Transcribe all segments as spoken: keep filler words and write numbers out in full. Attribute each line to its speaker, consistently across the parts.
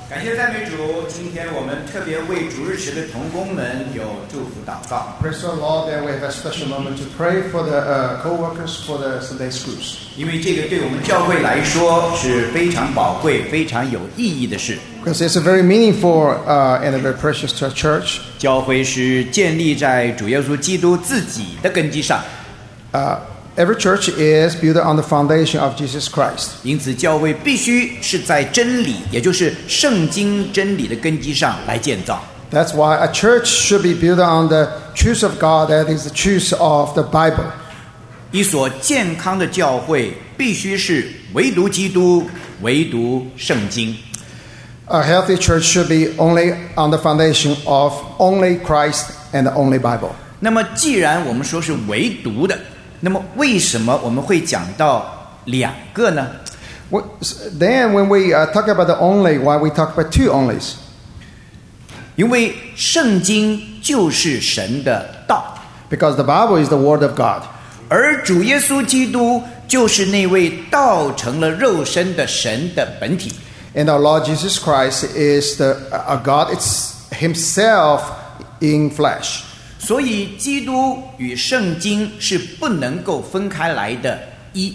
Speaker 1: 感谢赞美主，今天我们特别为主日学的同工们有祝福祷告。
Speaker 2: Praise the Lord that we have a special moment to pray for the uh, co-workers for the Sunday schools.
Speaker 1: 因为这个对我们教会来说是非常宝贵、非常有意义的事。
Speaker 2: Because it's a very meaningful uh, and very precious to our church.
Speaker 1: 教会是建立在主耶稣基督自己的根基上。
Speaker 2: Uh, every church is built on the foundation of Jesus Christ.
Speaker 1: 因此，教会必须是在真理，也就是圣经真理的根基上来建造。
Speaker 2: That's why a church should be built on the truth of God, that is the truth of the Bible.
Speaker 1: 一所健康的教会必须是唯独基督，唯独圣经。
Speaker 2: A healthy church should be only on the foundation of only Christ and only Bible.
Speaker 1: 那么，既然我们说是唯独的，那么为什么我们会讲到两个呢？
Speaker 2: What- Then when we uh, talk about the only, why we talk about two onlys?
Speaker 1: 因为圣经就是神的道，
Speaker 2: Because the Bible is the Word of God.
Speaker 1: 而主耶稣基督就是那位道成了肉身的神的本体。
Speaker 2: And our Lord Jesus Christ is the uh, God it's Himself in flesh.
Speaker 1: 所以，基督与圣经是不能够分开来的一。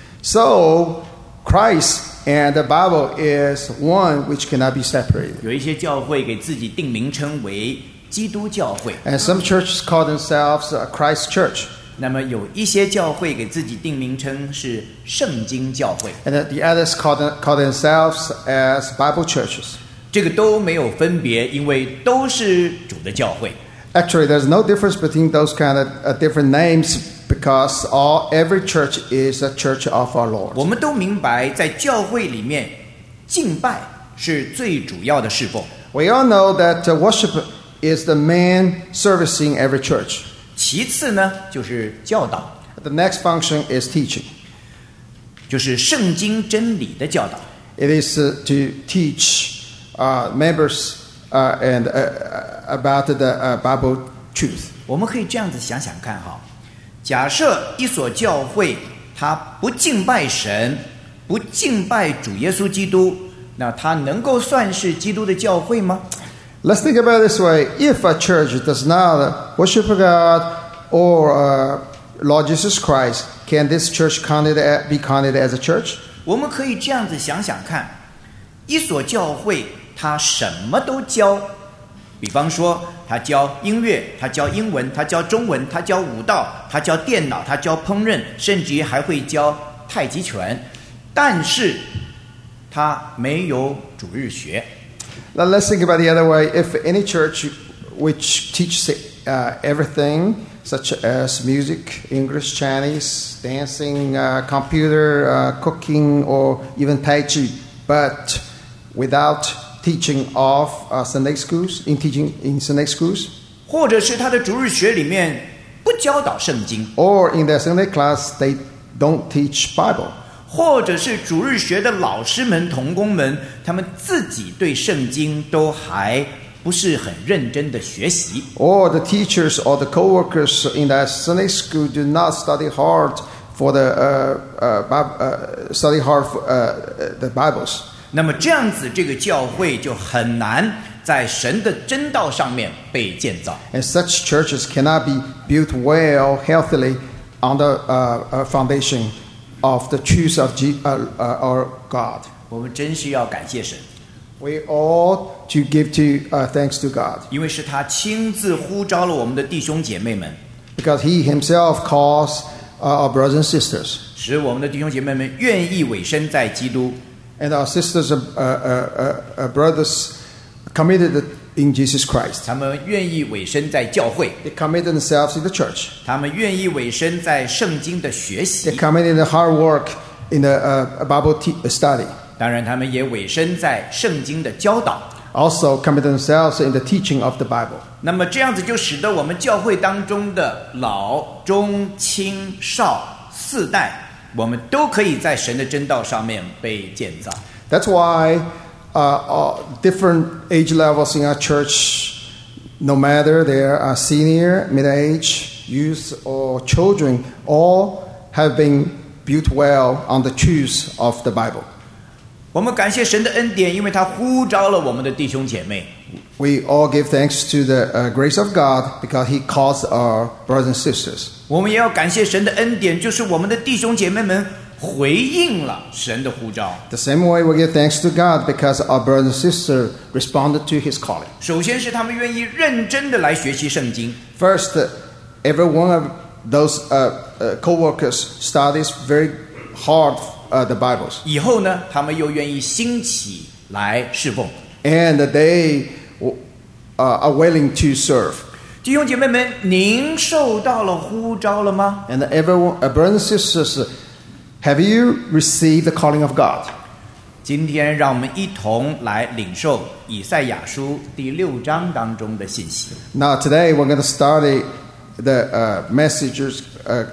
Speaker 2: So Christ and the Bible is one which cannot be separated.
Speaker 1: 有一些教会给自己定名称为基督教会，
Speaker 2: And some churches call themselves a Christ Church.
Speaker 1: 那么有一些教会给自己定名称是圣经教会，
Speaker 2: And the others call, them, call themselves as Bible churches.
Speaker 1: 这个都没有分别，因为都是主的教会。
Speaker 2: Actually, there's no difference between those kind of uh, different names because all every church is a church of our Lord.
Speaker 1: 我们都明白，在教会里面，敬拜是最主要的侍奉。
Speaker 2: We all know that uh, worship is the main service in every church.
Speaker 1: 其次呢，就是教导，
Speaker 2: The next function is teaching.
Speaker 1: 就是圣经真理的教导。
Speaker 2: It is uh, to teach uh, members uh, and uh, about the uh, Bible truth.
Speaker 1: 我们可以这样子想想看哈，假设一所教会它不敬拜神，不敬拜主耶稣基督，那它能够算是基督的教会吗？
Speaker 2: Let's think about it this way. If a church does not worship God or uh, Lord Jesus Christ, can this church counted at, be counted as a church?
Speaker 1: 我们可以这样子想想看，一所教会它什么都教，比方说它教音乐，它教英文，它教中文，它教舞蹈，它教电脑，它教烹饪，甚至于还会教太极拳，但是它没有主日学。
Speaker 2: Now let's think about the other way. If any church which teaches uh, everything, such as music, English, Chinese, dancing, uh, computer, uh, cooking, or even Tai Chi, but without teaching of uh, Sunday schools, in teaching in Sunday schools,
Speaker 1: 或者是他的主日学里面不教导圣经，
Speaker 2: or in their Sunday class, they don't teach Bible.
Speaker 1: 或者是主日学的老师们、同工们，他们自己对圣经都还不是很认真的学习，
Speaker 2: Or the teachers or the co-workers in that Sunday school do not study hard for the uh, uh, Bib- uh, study hard for uh, the Bibles.
Speaker 1: 那么这样子，这个教会就很难在神的真道上面被建造。
Speaker 2: And such churches cannot be built well, healthily on the uh, uh, foundation of the truth of G- uh, uh, our God.
Speaker 1: 我们真是要感谢神，
Speaker 2: We ought to give to uh, thanks to God
Speaker 1: 因为是他亲自呼召了我们的弟兄姐妹们，
Speaker 2: because He Himself calls uh, our brothers and sisters,
Speaker 1: 使我们的弟兄姐妹们愿意委身在基督，
Speaker 2: and our sisters and uh, uh, uh, brothers committed in Jesus Christ.
Speaker 1: 他们愿意委身在教会，
Speaker 2: They committed themselves in the church.
Speaker 1: 他们愿意委身在圣经的学
Speaker 2: They
Speaker 1: 习，
Speaker 2: committed the hard work in the uh, Bible te- study.
Speaker 1: 当然他们也委身在圣经的教导。
Speaker 2: Also committed themselves in the teaching of the Bible.
Speaker 1: 那么这样子就使得我们教会当中的老中青少四代，我们都可以在神的真道上面被建造。
Speaker 2: That's why uh, uh, different age levels in our church, no matter they are senior, mid-age, youth, or children, all have been built well on the truths of the Bible.
Speaker 1: 我们感谢神的恩典，因为他呼召了我们的弟兄姐妹。
Speaker 2: We all give thanks to the uh, grace of God because He calls our brothers and sisters.
Speaker 1: 我们也要感谢神的恩典，就是我们的弟兄姐妹们回应了神的呼召。
Speaker 2: The same way we give thanks to God because our brothers and sisters responded to His calling.
Speaker 1: 首先是他们愿意认真的来学习圣经。
Speaker 2: First, uh, every one of those uh, uh, co-workers studies very hard uh, the Bibles.
Speaker 1: 以后呢，他们又愿意兴起来侍奉。
Speaker 2: And they uh, are willing to serve.
Speaker 1: 弟兄姐妹们，您受到了呼召了吗？
Speaker 2: And everyone, uh, brothers and sisters, have you received the calling of God?
Speaker 1: 今天让我们一同来领受以赛亚书第六章当中的信息。
Speaker 2: Now today we're going to study the uh, messages uh,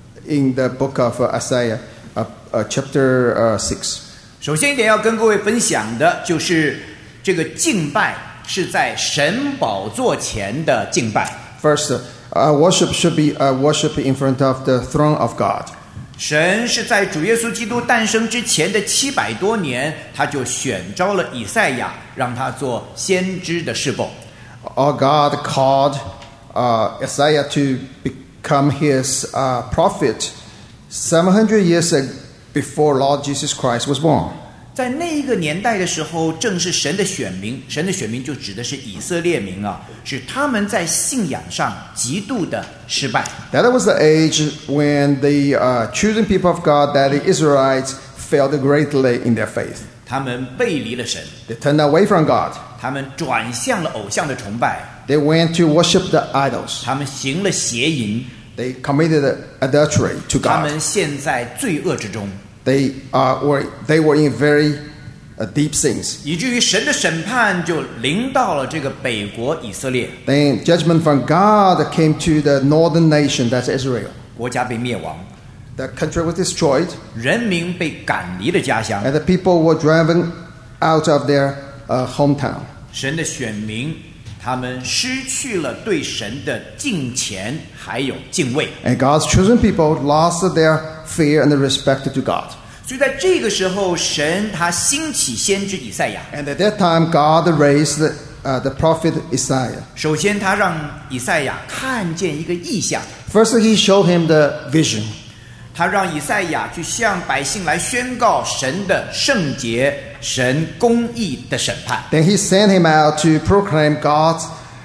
Speaker 2: in the book of uh, Isaiah, uh, uh, chapter uh, six.
Speaker 1: 首先一点要跟各位分享的就是这个敬拜是在神宝座前的敬拜。
Speaker 2: First, uh, worship should be uh, worship in front of the throne of God.
Speaker 1: 神是在主耶稣基督诞生之前的七百多年，他就选召了以赛亚，让他做先知的侍奉。
Speaker 2: Our God called uh, Isaiah to become His uh, prophet seven hundred years before Lord Jesus Christ was born.
Speaker 1: 在那一个年代的时候，正是神的选民，神的选民就指的是以色列民啊，是他们在信仰上极度的失败。
Speaker 2: That was the age when the uh, chosen people of God, that the Israelites, failed greatly in their faith.
Speaker 1: 他们背离了神，
Speaker 2: They turned away from God.
Speaker 1: 他们转向了偶像的崇拜，
Speaker 2: They went to worship the idols.
Speaker 1: 他们行了邪淫，
Speaker 2: They committed adultery to
Speaker 1: 他
Speaker 2: God.
Speaker 1: 们陷在罪恶之中，
Speaker 2: They uh, were they were in very uh, deep sins.
Speaker 1: 以至于神的审判就临到了这个北国以色列，
Speaker 2: Then judgment from God came to the northern nation, that's Israel.
Speaker 1: 国家被灭亡，
Speaker 2: The country was destroyed,
Speaker 1: 人民被赶离了家乡，
Speaker 2: and the people were driven out of their uh, hometown.
Speaker 1: 神的选民，他们失去了对神的敬虔还有敬畏。
Speaker 2: And God's chosen people lost their fear and respect to God.
Speaker 1: 所以在这个时候，神他兴起先知以赛亚。
Speaker 2: And at that time, God raised the, uh, the prophet Isaiah.
Speaker 1: 首先，他让以赛亚看见一个异象，
Speaker 2: First, he showed him the vision.
Speaker 1: 他让以赛亚去向百姓来宣告神的圣洁、神公义的审判。
Speaker 2: Then he sent him out to proclaim God's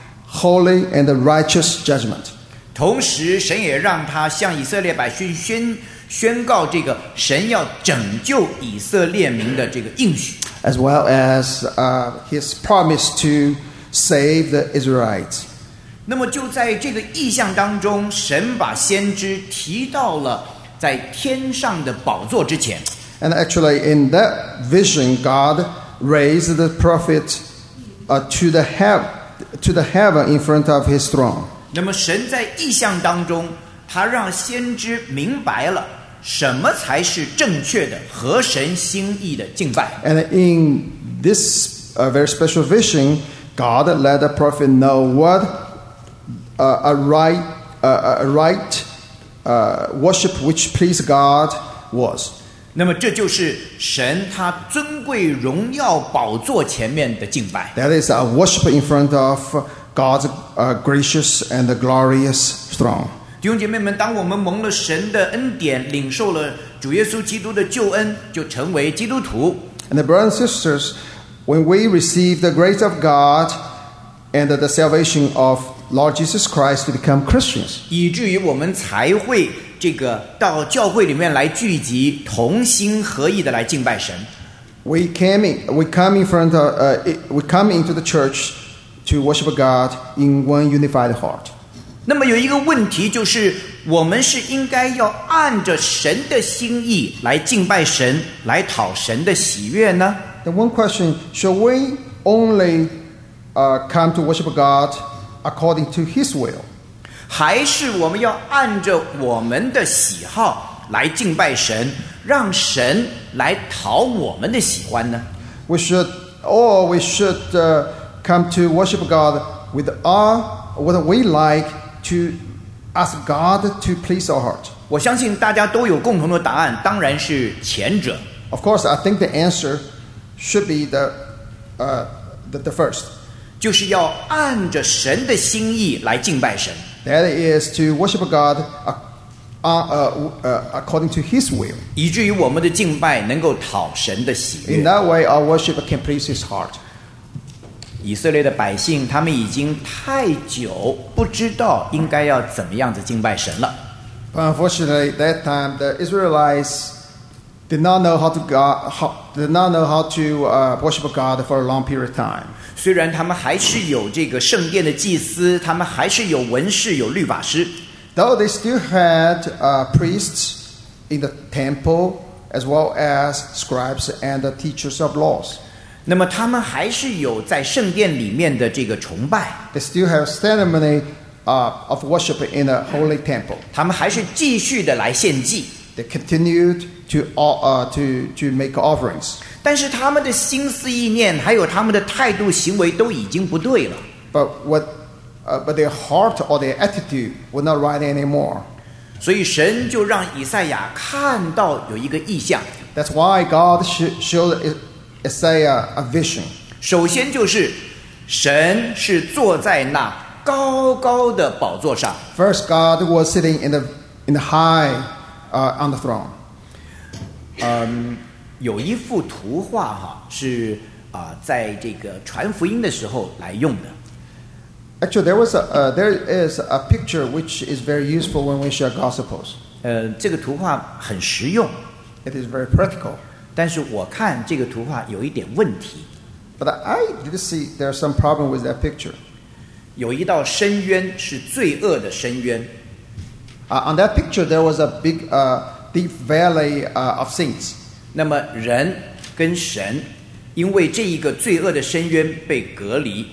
Speaker 2: holy and righteous judgment.
Speaker 1: 同时，神也让他向以色列百姓宣宣告这个神要拯救以色列民的这个应许。
Speaker 2: As well as uh, his promise to save the Israelites.
Speaker 1: 那么就在这个异象当中，神把先知提到了在天上的宝座之前。
Speaker 2: And actually, in that vision, God raised the prophet uh, to the heaven, to the heaven in front of His throne.
Speaker 1: 那么神在异象当中，他让先知明白了什么才是正确的合神心意的敬拜。
Speaker 2: And in this uh, very special vision, God let the prophet know what uh, a right, uh, a right uh, worship which pleased God was.
Speaker 1: 那么这就是神他尊贵荣耀宝座前面的敬拜。
Speaker 2: That is a worship in front of God's uh, gracious and glorious throne.
Speaker 1: 弟兄姐妹们，当我们蒙了神的恩典，领受了主耶稣基督的救恩，就成为基督徒。
Speaker 2: And the brothers and sisters, when we receive the grace of God and the salvation of Lord Jesus Christ to become Christians,
Speaker 1: 以至于我们才会这个到教会里面来聚集，同心合意的来敬拜神。
Speaker 2: we came in, we come in front of, uh, we come into the church to worship God in one unified heart.
Speaker 1: 那么有一个问题就是，我们是应该要按着神的心意来敬拜神，来讨神的喜悦呢？
Speaker 2: The one question: should we only uh, come to worship God according to His will,
Speaker 1: 还是我们要按着我们的喜好来敬拜神，让神来讨我们的喜欢呢？
Speaker 2: we should, or we should uh, come to worship God with our what we like to ask God to please our heart?
Speaker 1: 我相信大家都有共同的答案，当然是前者。
Speaker 2: Of course, I think the answer should be the, uh, the, the first.
Speaker 1: 就是要按着神的心意来敬拜神。
Speaker 2: That is to worship God uh, uh, uh, according to His will.
Speaker 1: 以至于我们的敬拜能够讨神的喜
Speaker 2: In
Speaker 1: 悦。
Speaker 2: that way, our worship can please His heart.
Speaker 1: 以色列的百姓，他们已经太久不知道应该要怎么样子敬拜神了。
Speaker 2: But unfortunately, at that time, the Israelites did not know how to God, how, did not know how to uh, worship God for a long period of time.
Speaker 1: 虽然他们还是有这个圣殿的祭司，他们还是有文士、有律法师，
Speaker 2: Though they still had uh, priests in the temple, as well as scribes and the teachers of laws.
Speaker 1: 那么他们还是有在圣殿里面的这个崇拜，
Speaker 2: They still have ceremony uh, of worship in a holy temple.
Speaker 1: 他们还是继续的来献祭，
Speaker 2: They continued to uh, to to make offerings.
Speaker 1: 但是他们的心思意念还有他们的态度行为都已经不对了。
Speaker 2: But what, uh, but their heart or their attitude were not right anymore.
Speaker 1: 所以神就让以赛亚看到有一个异象，
Speaker 2: That's why God sh- showed Isaiah a vision.
Speaker 1: 首先就是神是坐在那高高的宝座上，
Speaker 2: First, God was sitting in the in the high uh, on the throne.
Speaker 1: 嗯，有一幅图画哈是啊、在这个传福音的时候来用的。
Speaker 2: Actually, there was a uh, there is a picture which is very useful when we share gospels.
Speaker 1: 呃，这个图画很实用，
Speaker 2: It is very practical.
Speaker 1: 但是我看这个图画有一点问题，
Speaker 2: But I did see there's some problem with that picture.
Speaker 1: 有一道深渊是罪恶的深渊，
Speaker 2: Uh, on that picture, there was a big, uh, deep valley uh, of sins.
Speaker 1: 那么人跟神因为这一个罪恶的深渊被隔离，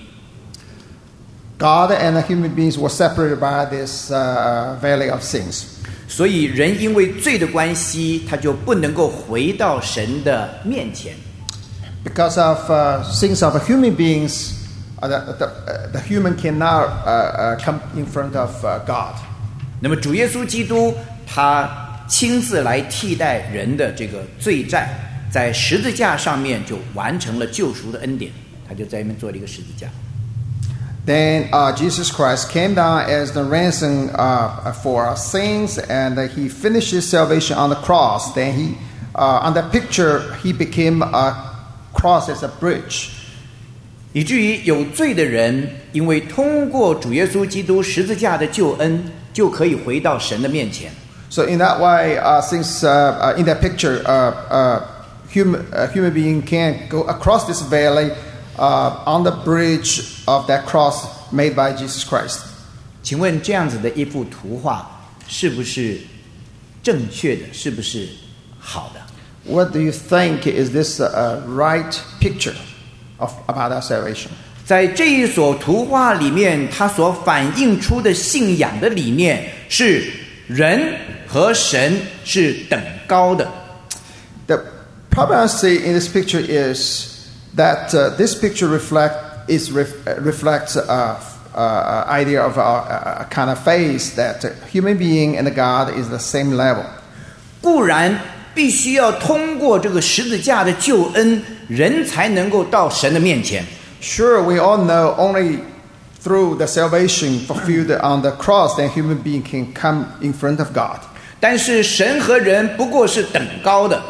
Speaker 2: God and the human beings were separated by this uh, valley of sins.
Speaker 1: 所以人因为罪的关系，他就不能够回到神的面前。
Speaker 2: Because of uh, sins of human beings, uh, the, the, uh, the human cannot uh, uh, come in front of uh, God.
Speaker 1: 那么主耶稣基督他亲自来替代人的这个罪债，在十字架上面就完成了救赎的恩典，他就在那边做了一个十字架。
Speaker 2: Then uh, Jesus Christ came down as the ransom uh, for our sins, and uh, he finished his salvation on the cross. Then he, uh, on that picture, he became a cross as a bridge.
Speaker 1: 以至于有罪的人，因为通过主耶稣基督十字架的救恩，就可以回到神的面前。
Speaker 2: So in that way, uh, since uh, uh, in that picture, uh, uh, human uh, human being can go across this valley uh, on the bridge of that cross made by Jesus Christ.
Speaker 1: 请问这样子的一幅图画是不是正确的？是不是好的？
Speaker 2: What do you think is this uh, right picture of about our salvation?
Speaker 1: 在这一所图画里面，它所反映出的信仰的理念是人和神是等高的。
Speaker 2: The problem I see in this picture is that uh, this picture reflect is ref, uh, reflects a, a, a idea of a, a kind of faith that a human being and God is the same level.
Speaker 1: 固然必须要通过这个十字架的救恩，人才能够到神的面前。
Speaker 2: Sure, we all know only through the salvation fulfilled on the cross that human being can come in front of God.
Speaker 1: 但是神和人不过是等高的。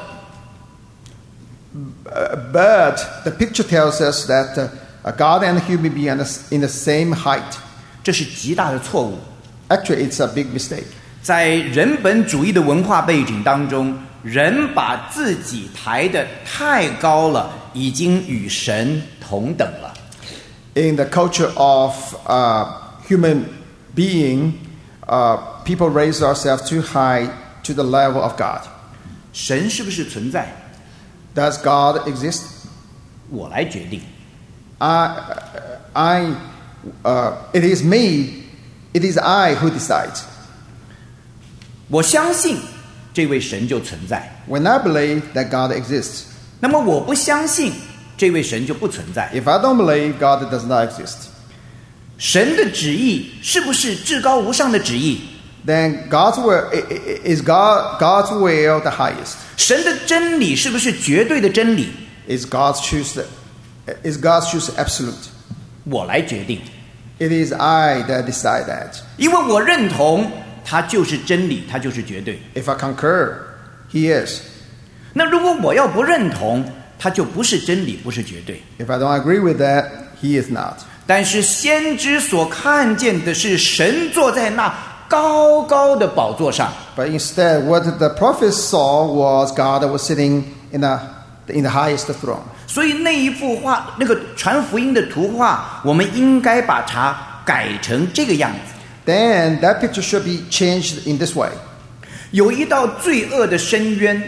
Speaker 2: Uh, but the picture tells us that uh, God and human being are in the same height.
Speaker 1: 这是极大的错误。
Speaker 2: Actually, it's a big mistake.
Speaker 1: 在人本主义的文化背景当中，人把自己抬得太高了，已经与神同等了。
Speaker 2: In the culture of uh, human being, uh, people raise ourselves too high to the level of God.
Speaker 1: 神是不是存在？
Speaker 2: Does God exist?
Speaker 1: 我来决定。
Speaker 2: I, I, uh, it is me, it is I who decides.
Speaker 1: 我相信这位神就存在。
Speaker 2: When I believe that God exists,
Speaker 1: 那么我不相信这位神就不存在。
Speaker 2: if I don't believe, God does not exist.
Speaker 1: 神的旨意是不是至高无上的旨意？
Speaker 2: Then God's will is God God's will the highest.
Speaker 1: 神的真理是不是绝对的真理？
Speaker 2: is God's choose. Is God's choose absolute?
Speaker 1: 我来决定，
Speaker 2: It is I that decide that.
Speaker 1: 因为我认同它就是真理，它就是绝对。
Speaker 2: If I concur, He is.
Speaker 1: 那如果我要不认同，它就不是真理，不是绝对。
Speaker 2: If I don't agree with that, He is not.
Speaker 1: 但是先知所看见的是神坐在那高高的宝座上，
Speaker 2: But instead, what the prophet saw was God that was sitting in the in the highest throne.
Speaker 1: 所以那一幅画，那个传福音的图画，我们应该把它改成这个样子。
Speaker 2: Then that picture should be changed in this way.
Speaker 1: 有一道罪恶的深渊，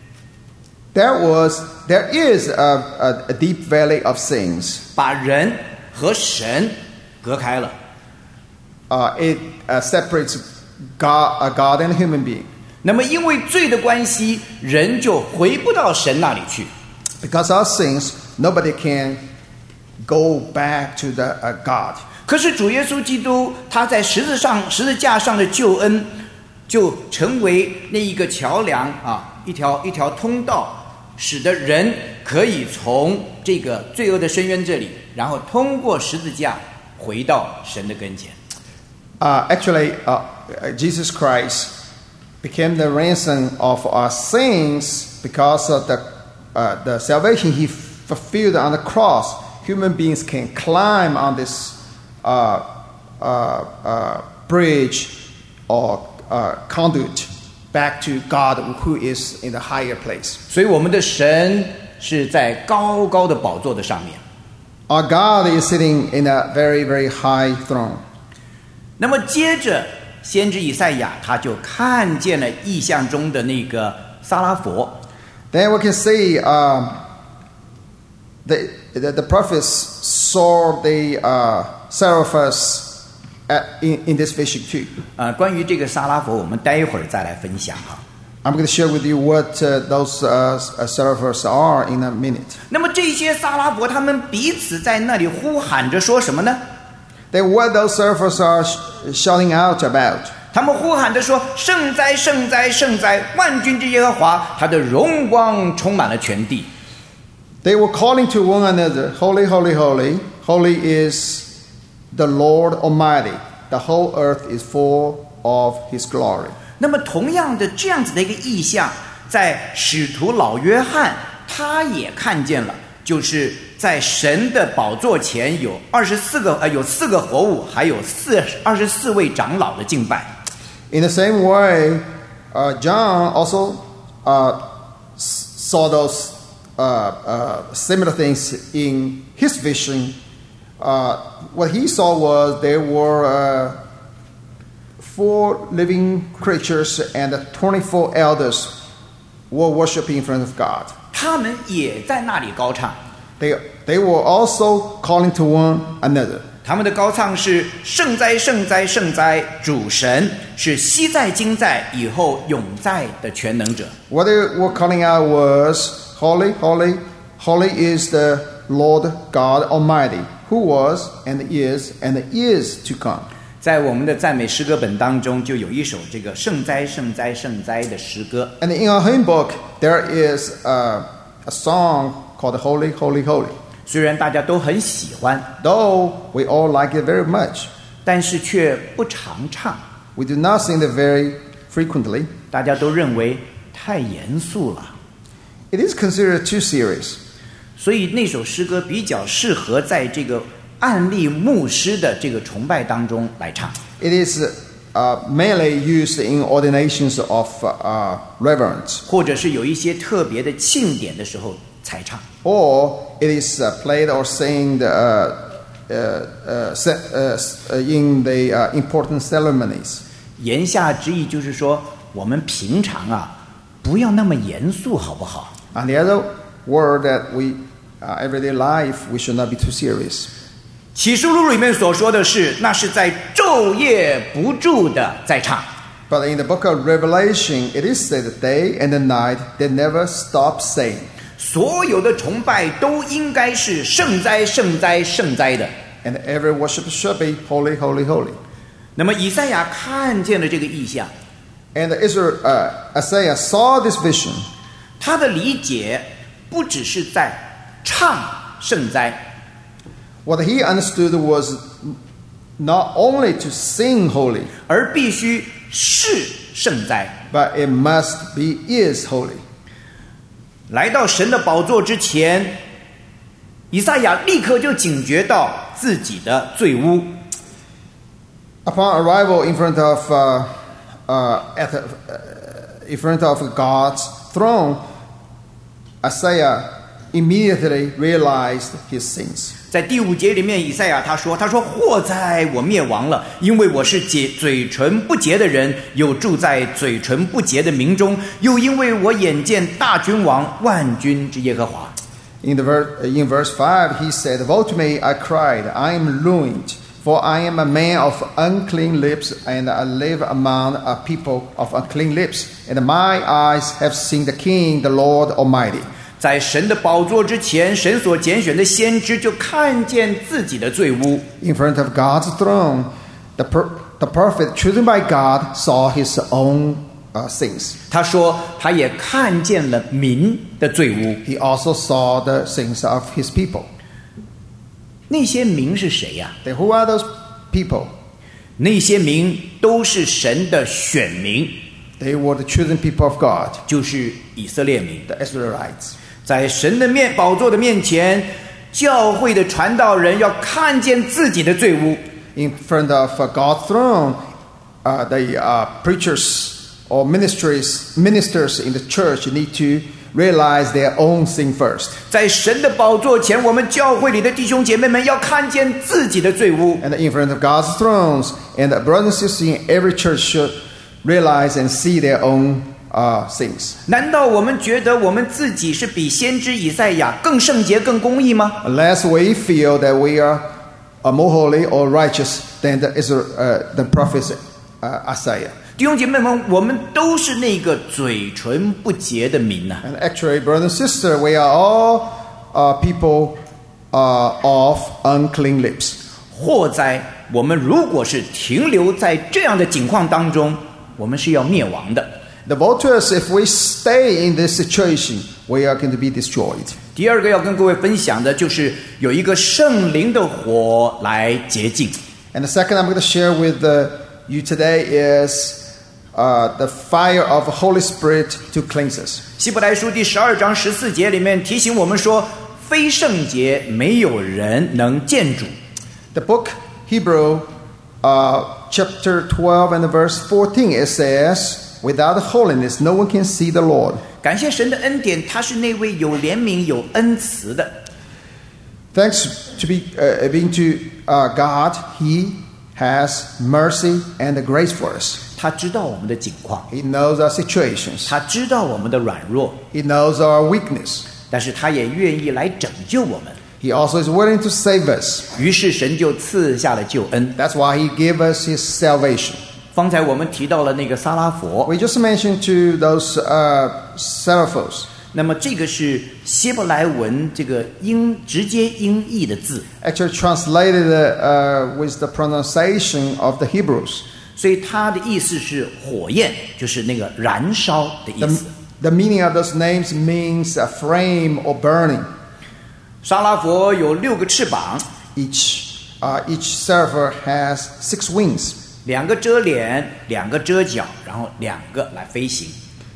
Speaker 2: There was, there is a, a, a deep valley of sins.
Speaker 1: 把人和神隔开了。
Speaker 2: Uh, it uh, separates God, a God and a human being.
Speaker 1: 那么因为罪的关系，人就回不到神那里去。
Speaker 2: Because of sins, nobody can go back to the uh, God.
Speaker 1: 可是主耶稣基督他在十字上十字架上的救恩，就成为那一个桥梁啊，一条一条通道，使得人可以从这个罪恶的深渊这里，然后通过十字架回到神的跟前。
Speaker 2: Uh, actually, uh, Jesus Christ became the ransom of our sins because of the uh, the salvation He fulfilled on the cross. Human beings can climb on this uh, uh, uh, bridge or uh, conduit back to God, who is in the higher place.
Speaker 1: 所以我们的神是在高高的宝座的上面。
Speaker 2: Our God is sitting in a very, very high throne.
Speaker 1: 那么接着，先知以赛亚他就看见了异象中的那个撒拉佛。
Speaker 2: Then we can see um, the, the the prophets saw the uh, Seraphim at, in in this vision too.
Speaker 1: 呃，关于这个撒拉佛，我们待会儿再来分享哈。
Speaker 2: I'm going to share with you what uh, those uh, seraphs are in a minute.
Speaker 1: 那么这些撒拉佛他们彼此在那里呼喊着说什么呢？
Speaker 2: Then what those seraphs are sh- shouting out about?
Speaker 1: 他们呼喊着说：“圣哉，圣哉，圣哉！万军之耶和华，他的荣光充满了全地。”
Speaker 2: They were calling to one another, "Holy, holy, holy! Holy is the Lord Almighty. The whole earth is full of His glory."
Speaker 1: 那么，同样的这样子的一个意象，在使徒老约翰他也看见了，就是在神的宝座前有二十四个呃有四个活物，还有四二十四位长老的敬拜。
Speaker 2: In the same way, uh, John also uh, saw those uh, uh, similar things in his vision. Uh, what he saw was there were uh, four living creatures and twenty-four elders were worshiping in front of God.
Speaker 1: 他们也在那里高唱，
Speaker 2: They, they were also calling to one another.
Speaker 1: 他们的高唱是圣哉圣哉圣哉，主神是昔在今在以后永在的全能者。
Speaker 2: What they were calling out was, "Holy, holy, holy is the Lord God Almighty, who was and is and is to come."
Speaker 1: 在我们的赞美诗歌本当中，就有一首这个圣哉圣哉圣哉的诗歌。
Speaker 2: And in our hymn book, there is a, a song called "Holy, Holy, Holy."
Speaker 1: 虽然大家都很喜欢，
Speaker 2: Though we all like it very much,
Speaker 1: 但是却不常唱，
Speaker 2: we do not sing it very frequently.
Speaker 1: 大家都认为太严肃了，
Speaker 2: It is considered too serious.
Speaker 1: 所以那首诗歌比较适合在这个案例牧师的这个崇拜当中来唱。
Speaker 2: It is uh, mainly used in ordinations of uh, reverence,
Speaker 1: 或者是有一些特别的庆典的时候才唱。
Speaker 2: or it is uh, played or sung uh, uh, uh, se- uh, in the uh, important ceremonies.
Speaker 1: 言下之意就是说，我们平常啊，不要那么严肃，好不好？
Speaker 2: And the other word that we, uh, everyday life, we should not be too serious.
Speaker 1: 启示录里面所说的是，那是在昼夜不住的在唱。
Speaker 2: But in the book of Revelation, it is said that day and the night, they never stop saying.
Speaker 1: 所有的崇拜都应该是圣哉圣哉圣哉的。
Speaker 2: And every worship should be holy, holy, holy.
Speaker 1: 那么以赛亚看见了这个意象，
Speaker 2: And Israel, uh, Isaiah saw this vision.
Speaker 1: 他的理解不只是在唱圣哉。
Speaker 2: What he understood was not only to sing holy,
Speaker 1: 而必须是圣哉。
Speaker 2: but it must be is holy.
Speaker 1: 来到神的宝座之前，以赛亚立刻就警觉到自己的罪污。
Speaker 2: Upon arrival in front of uh, uh, at the, uh, in front of God's throne, Isaiah immediately realized his sins.
Speaker 1: 在第五节里面，以赛亚他说：“他说祸哉，我灭亡了，因为我是洁嘴唇不洁的人，有住在嘴唇不洁的民中，又因为我眼见大君王万军之耶和华。”
Speaker 2: In the verse, in verse five, he said, "Woe to me! I cried, I am ruined, for I am a man of unclean lips, and I live among a people of unclean lips, and my eyes have seen the King, the Lord Almighty."
Speaker 1: 在神的宝座之前，神所拣选的先知就看见自己的罪污。
Speaker 2: In front of God's throne, the, per, the prophet chosen by God saw his own uh, sins.
Speaker 1: 他说，他也看见了民的罪污。
Speaker 2: He also saw the sins of his people.
Speaker 1: 那些民是谁呀、啊？
Speaker 2: Then who are those people?
Speaker 1: 那些民都是神的选民，
Speaker 2: They were the chosen people of God,
Speaker 1: 就是以色列民。
Speaker 2: the Israelites.
Speaker 1: 在神的面宝座的面前，教会的传道人要看见自己的罪污。
Speaker 2: In front of uh, God's throne, uh, the uh, preachers or ministries, ministers in the church need to realize their own sin first.
Speaker 1: 在神的宝座前，我们教会里的弟兄姐妹们要看见自己的罪污。
Speaker 2: And in front of God's thrones, and the brothers and sisters in every church should realize and see their own uh, sins.
Speaker 1: 难道我们觉得我们自己是比先知以赛亚更圣洁、更公义吗？
Speaker 2: Unless we feel that we are uh, more holy or righteous than the, Israel, uh, the prophet uh, Isaiah.
Speaker 1: 弟兄姐妹们，我们都是那个嘴唇不洁的民呐、啊。
Speaker 2: And actually, brother and sister, we are all uh, people uh, of unclean lips.
Speaker 1: 祸哉！我们如果是停留在这样的境况当中，我们是要灭亡的。
Speaker 2: The vote to us, if we stay in this situation, we are going to be destroyed.
Speaker 1: 第二个要跟各位分享的就是有一个圣灵的火来洁净。
Speaker 2: And the second I'm going to share with uh, you today is uh, the fire of the Holy Spirit to cleanse us.
Speaker 1: 希伯来书第十二章十四节里面提醒我们说，非圣洁没有人能见主。
Speaker 2: The book Hebrew, uh, chapter twelve and verse fourteen, it says, "Without holiness, no one can see the Lord."
Speaker 1: 感谢神的恩典，他是那位有怜悯、有恩慈的。
Speaker 2: Thanks to be uh, being to uh, God, He has mercy and grace for us.
Speaker 1: 他知道我们的境况，
Speaker 2: He knows our situations.
Speaker 1: 他知道我们的软弱，
Speaker 2: He knows our weakness.
Speaker 1: 但是他也愿意来拯救我们。
Speaker 2: He also is willing to save us.
Speaker 1: 于是神就赐下了救恩。
Speaker 2: That's why He gave us His salvation.
Speaker 1: 方才我们提到了那个撒拉佛，
Speaker 2: We just mentioned to those uh, seraphos.
Speaker 1: 那么这个是希伯来文这个音直接音译的字，
Speaker 2: Actually translated uh, with the pronunciation of the Hebrews.
Speaker 1: 所以它的意思是火焰，就是那个燃烧的意
Speaker 2: The,
Speaker 1: 思。
Speaker 2: the meaning of those names means a flame or burning.
Speaker 1: 撒拉佛有六个翅膀，
Speaker 2: Each, uh, each seraph has six wings.
Speaker 1: 两个遮脸，两个遮脚，然后两个来飞行。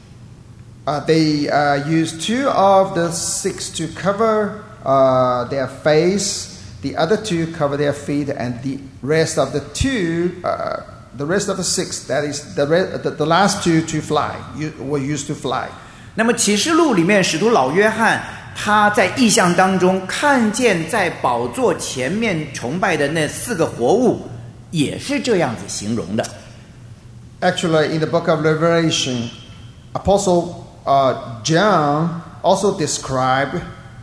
Speaker 2: Uh, they uh, use two of the six to cover uh, their face, the other two cover their feet, and the rest of the two, uh, the rest of the six, that is the, re- the, the last two to fly, you, were used to fly.
Speaker 1: 那么启示录里面，使徒老约翰他在异象当中看见在宝座前面崇拜的那四个活物，也是这样子形容的。
Speaker 2: Actually, in the book of Revelation, Apostle uh, John also described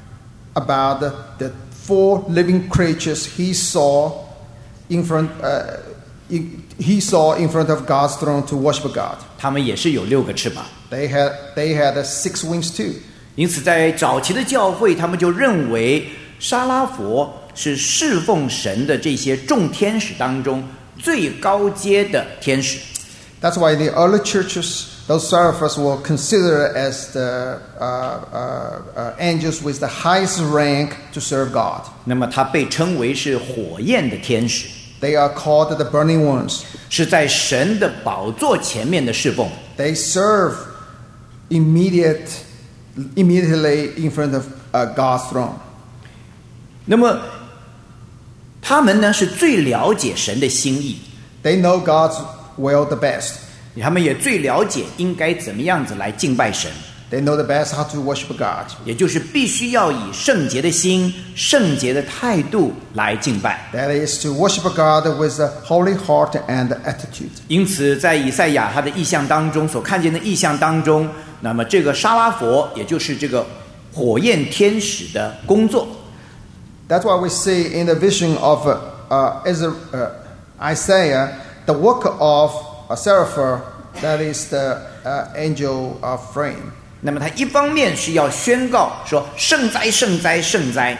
Speaker 2: about the, the four living creatures he saw in front. Uh, in, he saw in front of God's throne to worship God.
Speaker 1: 他们也是有六个翅膀。
Speaker 2: They had they had uh, six wings too.
Speaker 1: 因此，在早期的教会，他们就认为沙拉佛是侍奉神的这些众天使当中最高阶的天使。
Speaker 2: That's why the early churches those seraphs were considered as the uh, uh, uh, angels with the highest rank to serve God.
Speaker 1: 那么它被称为是火焰的天使，
Speaker 2: They are called the burning ones.
Speaker 1: 是在神的宝座前面的侍奉。
Speaker 2: They serve immediate, immediately in front of uh, God's throne.
Speaker 1: 那么他们呢是最了解神的心意，
Speaker 2: They know God's will the best.
Speaker 1: 他们也最了解应该怎么样子来敬拜神，
Speaker 2: They know the best how to worship God.
Speaker 1: 也就是必须要以圣洁的心、圣洁的态度来敬拜。
Speaker 2: That is to worship God with a holy heart and attitude.
Speaker 1: 因此，在以赛亚他的意象当中所看见的意象当中，那么这个沙拉佛，也就是这个火焰天使的工作，
Speaker 2: That's why we see in the vision of uh, uh, Ezra, uh, Isaiah the work of a seraph, that is the uh, angel of flame.
Speaker 1: 那么他一方面是要宣告说圣哉圣哉圣哉，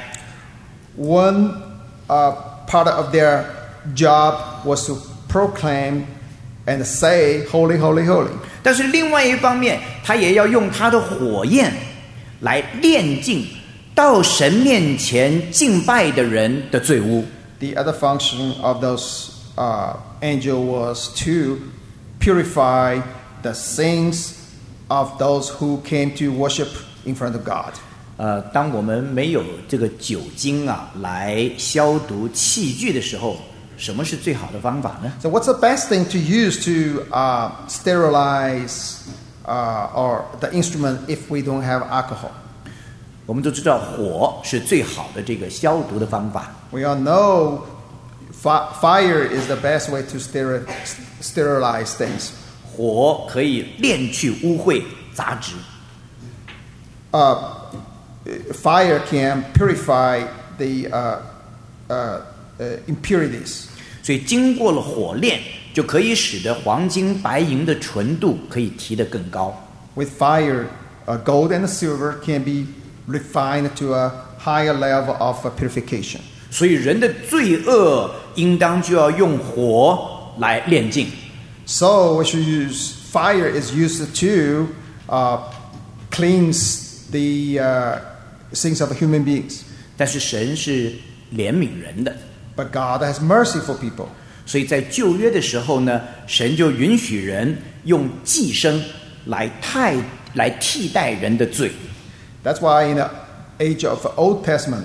Speaker 2: One uh, part of their job was to proclaim and say, Holy, holy, holy.
Speaker 1: 但是另外一方面，他也要用他的火焰来炼净到神面前敬拜的人的罪污。
Speaker 2: The other function of those uh, angel was to purify the sins of those who came to worship in front of God.
Speaker 1: 呃，当我们没有这个酒精啊来消毒器具的时候，什么是最好的方法呢？
Speaker 2: So what's the best thing to use to uh, sterilize uh, or the instrument if we don't have alcohol?
Speaker 1: 我们都知道火是最好的这个消毒的方法。
Speaker 2: We all know fi- fire is the best way to steri- sterilize things.
Speaker 1: 火可以炼去污秽杂质，
Speaker 2: Uh, fire can purify the uh, uh, uh, impurities.
Speaker 1: 所以经过了火炼，就可以使得黄金、白银的纯度可以提得更高。
Speaker 2: With fire, uh, gold and silver can be refined to a higher level of uh, purification.
Speaker 1: 所以人的罪恶应当就要用火来炼净。
Speaker 2: So we should use fire is used to uh, cleanse the uh, sins of human beings.
Speaker 1: 但是神是怜悯人的，
Speaker 2: But God has mercy for people.
Speaker 1: 所以在旧约的时候呢，神就允许人用祭牲来代来替代人的罪。
Speaker 2: That's why in the age of the Old Testament,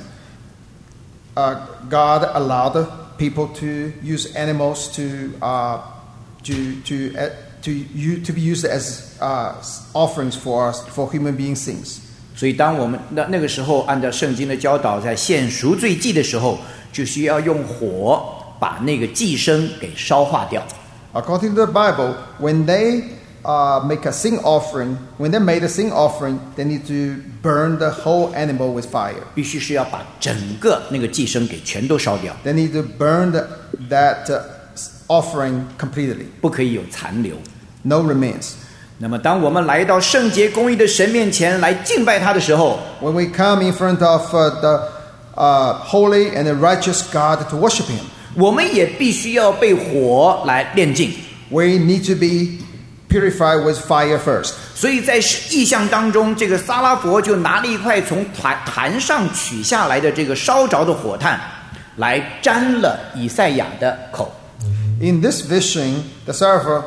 Speaker 2: uh, God allowed people to use animals to uh, to to uh, to u- to be used as uh, offerings for us, for human being sins.
Speaker 1: 所以当我们那那个时候按照圣经的教导，在献赎罪祭的时候，就需要用火把那个祭牲给烧化掉。
Speaker 2: According to the Bible, when they uh, make a sin offering, when they made a sin offering, they need to burn the whole animal with fire.
Speaker 1: 必须是要把整个那个祭牲给全都烧掉，
Speaker 2: They need to burn the, that uh, offering completely,
Speaker 1: 不可以有残留。
Speaker 2: no remains.
Speaker 1: 那么，当我们来到圣洁公义的神面前来敬拜他的时候，
Speaker 2: When we come in front of uh, the uh, holy and the righteous God to worship Him,
Speaker 1: 我们也必须要被火来炼净。
Speaker 2: we need to be purified with fire first.
Speaker 1: 所以在意象当中，这个撒拉佛就拿了一块从坛坛上取下来的这个烧着的火炭，来沾了以赛亚的口。
Speaker 2: In this vision, the server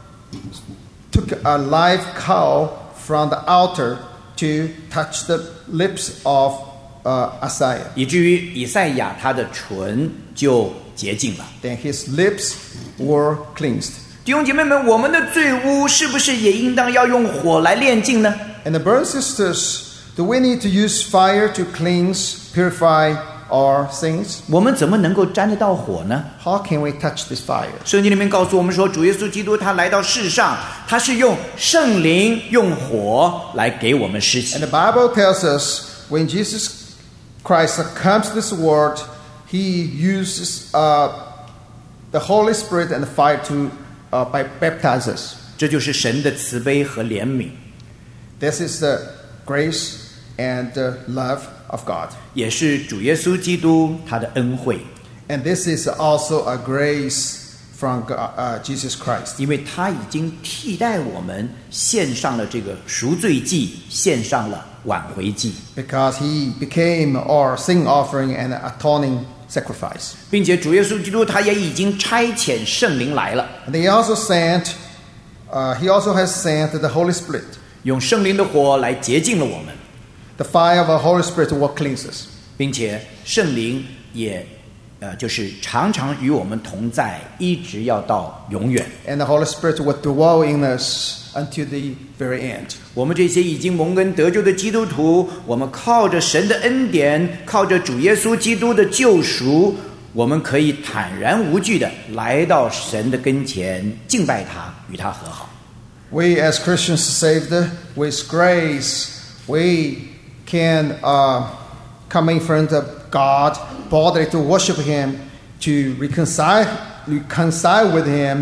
Speaker 2: took a live cow from the altar to touch the lips of uh, Isaiah.
Speaker 1: 以至于以赛亚他的唇就洁净了。
Speaker 2: Then his lips were cleansed.
Speaker 1: 弟兄姐妹们，我们的罪污是不是也应当要用火来炼净呢？
Speaker 2: And the brothers and sisters, do we need to use fire to cleanse, purify our sins?
Speaker 1: 我们怎么能够沾得到火呢？
Speaker 2: How can we touch this fire?
Speaker 1: 圣经里面告诉我们说，主耶稣基督他来到世上，他是用圣灵、用火来给我们施洗
Speaker 2: And。the Bible tells us when Jesus Christ comes to this world, He uses uh, the Holy Spirit and the fire to uh, by baptize us.
Speaker 1: 这就是神的慈悲和怜悯，
Speaker 2: This is the grace and the love of God.
Speaker 1: 也是主耶稣基督他的恩惠。
Speaker 2: And this is also a grace from God, uh, Jesus Christ.
Speaker 1: 因为他已经替代我们献上了这个赎罪祭，献上了挽回祭，
Speaker 2: Because he became our sin offering and atoning sacrifice.
Speaker 1: 并且主耶稣基督他也已经差遣圣灵来了，
Speaker 2: And he also sent, uh, he also has sent the Holy Spirit.
Speaker 1: 用圣灵的火来洁净了我们，
Speaker 2: The fire of the Holy Spirit will cleanse us.
Speaker 1: 并且圣灵也呃就是常常与我们同在，一直要到永远。
Speaker 2: And the Holy Spirit will dwell in us until the very end.
Speaker 1: 我们这些已经蒙恩得救的基督徒，我们靠着神的恩典，靠着主耶稣基督的救赎，我们可以坦然无惧的来到神的跟前，敬拜他，与他和好。
Speaker 2: We as Christians saved with grace, we can uh, come in front of God, boldly to worship Him, to reconcile, reconcile with Him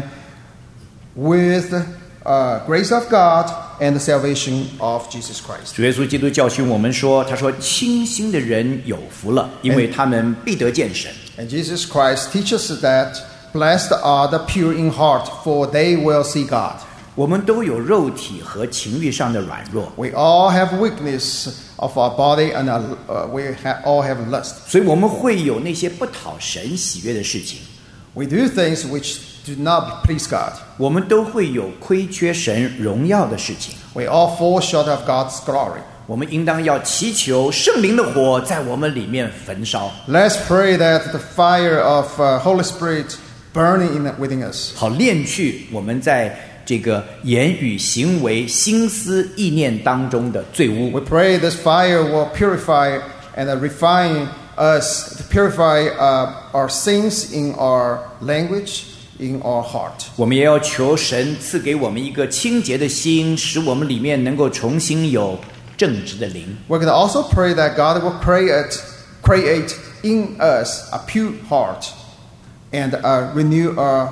Speaker 2: with uh, grace of God and the salvation of Jesus Christ.
Speaker 1: 主耶稣基督教训我们说，他说清心的人有福了，因为他们必得见神。
Speaker 2: And Jesus Christ teaches us that blessed are the pure in heart, for they will see God.
Speaker 1: 我们都有肉体和情欲上的软弱，
Speaker 2: We all have weakness of our body, and uh, we ha- all have lust.
Speaker 1: 所以我们会有那些不讨神喜悦的事情，
Speaker 2: We do things which do not please God.
Speaker 1: 我们都会有亏缺神荣耀的事情。
Speaker 2: We all fall short of God's glory.
Speaker 1: 我们应当要祈求圣灵的火在我们里面焚烧，
Speaker 2: Let's pray that the fire of uh, Holy Spirit burning in, within us,
Speaker 1: 好炼去我们在这个言语、行为、心思、意念当中的罪污。
Speaker 2: We pray this fire will purify and uh, refine us, to purify uh, our sins in our language, in our heart.
Speaker 1: 我们也要求神赐给我们一个清洁的心，使我们里面能够重新有正直的灵。
Speaker 2: We're going to also pray that God will create, create in us a pure heart and uh, renew a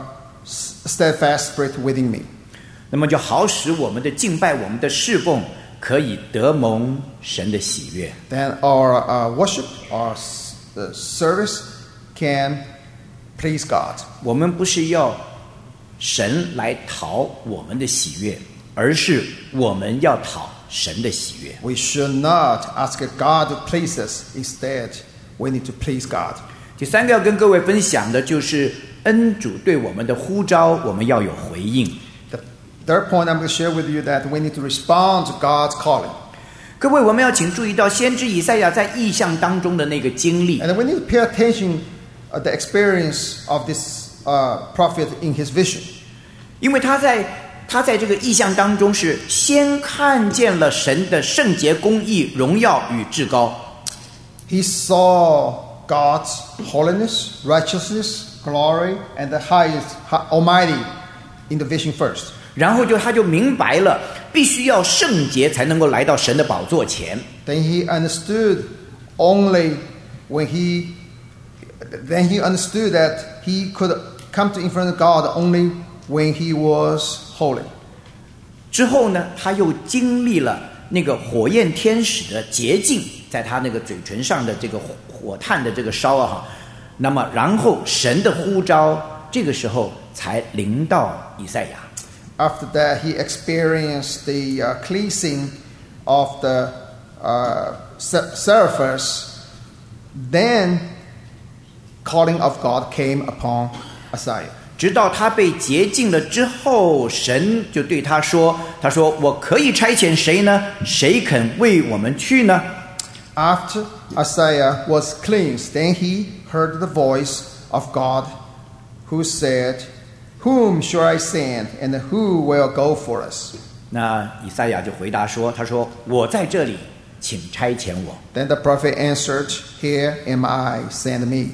Speaker 2: steadfast spirit within me.
Speaker 1: 那么就好使我们的敬拜、我们的侍奉可以得蒙神的喜悦。
Speaker 2: Then our uh, worship, our s- uh, service can please God.
Speaker 1: 我们不是要神来讨我们的喜悦，而是我们要讨神的喜悦。
Speaker 2: We should not ask God to please us. Instead, we need to please God.
Speaker 1: 第三个要跟各位分享的就是恩主对我们的呼召，我们要有回应。
Speaker 2: The third point I'm going to share with you that we need to respond to God's calling.
Speaker 1: 各位，我们要请注意到先知以赛亚在异象当中的那个经历。
Speaker 2: And we need to pay attention to the experience of this uh, prophet in his vision.
Speaker 1: 因为他在他在这个异象当中是先看见了神的圣洁、公义、荣耀与至高。
Speaker 2: He saw God's holiness, righteousness, glory, and the highest, Almighty in the vision first.
Speaker 1: 然后就他就明白了，必须要圣洁才能够来到神的宝座前。
Speaker 2: Then he understood only when he, then he understood that he could come to in front of God only when he was holy.
Speaker 1: 之后呢，他又经历了那个火焰天使的洁净，在他那个嘴唇上的这个火火炭的这个烧啊哈。那么，然后神的呼召，这个时候才临到以赛亚。
Speaker 2: After that, he experienced the uh, cleansing of the uh, seraphs. Then, calling of God came upon Isaiah.
Speaker 1: 直到他被洁净了之后，神就对他说：“他说我可以差遣谁呢？谁肯为我们去呢？”
Speaker 2: After Isaiah was cleansed, then he heard the voice of God, who said, "Whom shall I send, and who will go for us?"
Speaker 1: 那以赛亚就回答说：“他说我在这里，请差遣我。”
Speaker 2: Then the prophet answered, "Here am I, send me."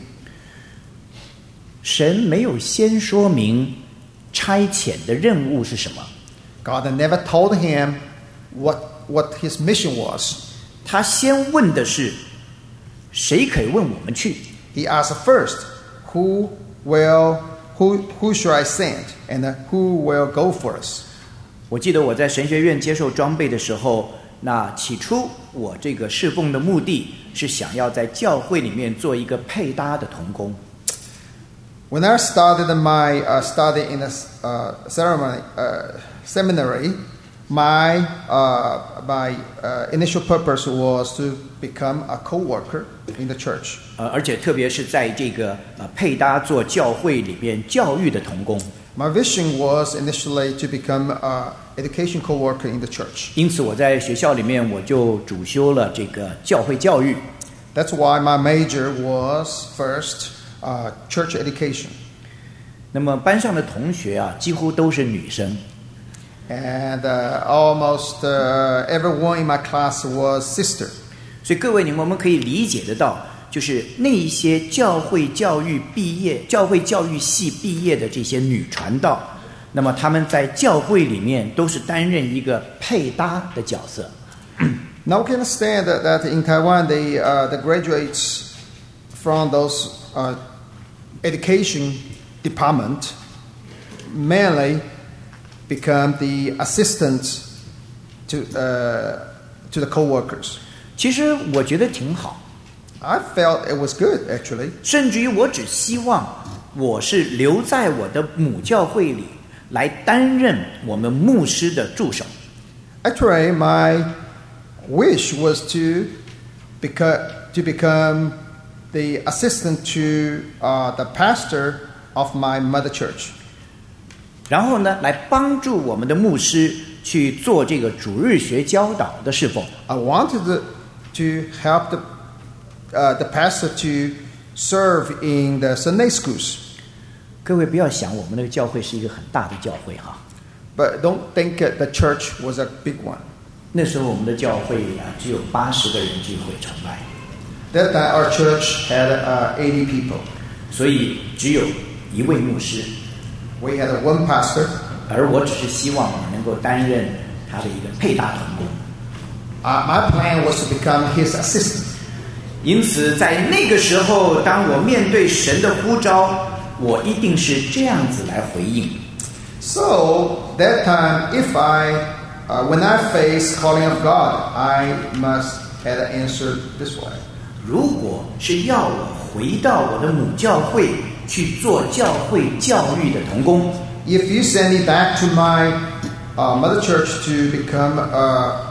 Speaker 1: 神没有先说明差遣的任务是什么，
Speaker 2: God never told him what, what his mission was.
Speaker 1: 他先问的是谁可以问我们去。
Speaker 2: He asked first, who will, who, who shall I send, and who will go for us?
Speaker 1: 我记得我在神学院接受装备的时候，那起初我这个侍奉的目的是想要在教会里面做一个配搭的同工。
Speaker 2: When I started my uh, study in a uh, ceremony uh, seminary, my uh, my uh, initial purpose was to become a co-worker in the church.
Speaker 1: 呃，而且特别是在这个呃配搭做教会里边教育的同工。
Speaker 2: My vision was initially to become an education co-worker in the church.
Speaker 1: 因此我在学校里面我就主修了这个教会教育。
Speaker 2: That's why my major was first uh, church education.
Speaker 1: 那么班上的同学啊，几乎都是女生。
Speaker 2: And uh, almost uh, everyone in my class was sister.
Speaker 1: 所以各位，你们我们可以理解得到，就是那一些教会教育毕业、教会教育系毕业的这些女传道，那么他们在教会里面都是担任一个配搭的角色。
Speaker 2: Now we can understand that, that in Taiwan, the uh, the graduates from those uh, education department mainly become the assistants to uh, to the co-workers.
Speaker 1: 其实我觉得挺好，
Speaker 2: I felt it was good actually.
Speaker 1: 甚至于我只希望我是留在我的母教会里来担任我们牧师的助手。
Speaker 2: Actually, my wish was to become to become the assistant to uh, the pastor of my mother church.
Speaker 1: 然后呢，来帮助我们的牧师去做这个主日学教导的侍奉。
Speaker 2: I wanted to, to help the uh, the pastor to serve in the Sunday schools.
Speaker 1: 各位不要想我们那个教会是一个很大的教会哈，
Speaker 2: But don't think that the church was a big one.
Speaker 1: 那时候我们的教会啊只有八十个人聚会崇拜，
Speaker 2: That time our church had uh, eighty people.
Speaker 1: 所以只有一位牧师，
Speaker 2: We had one pastor.
Speaker 1: 而我只是希望我能够担任他的一个配搭同工。
Speaker 2: Uh, my plan was to become his assistant.
Speaker 1: 因此，在那个时候，当我面对神的呼召，我一定是这样子来回应。
Speaker 2: So that time, if I, uh, when I face calling of God, I must have an answer this way.
Speaker 1: 如果是要我回到我的母教会去做教会教育的同工，
Speaker 2: If you send me back to my uh, mother church to become a,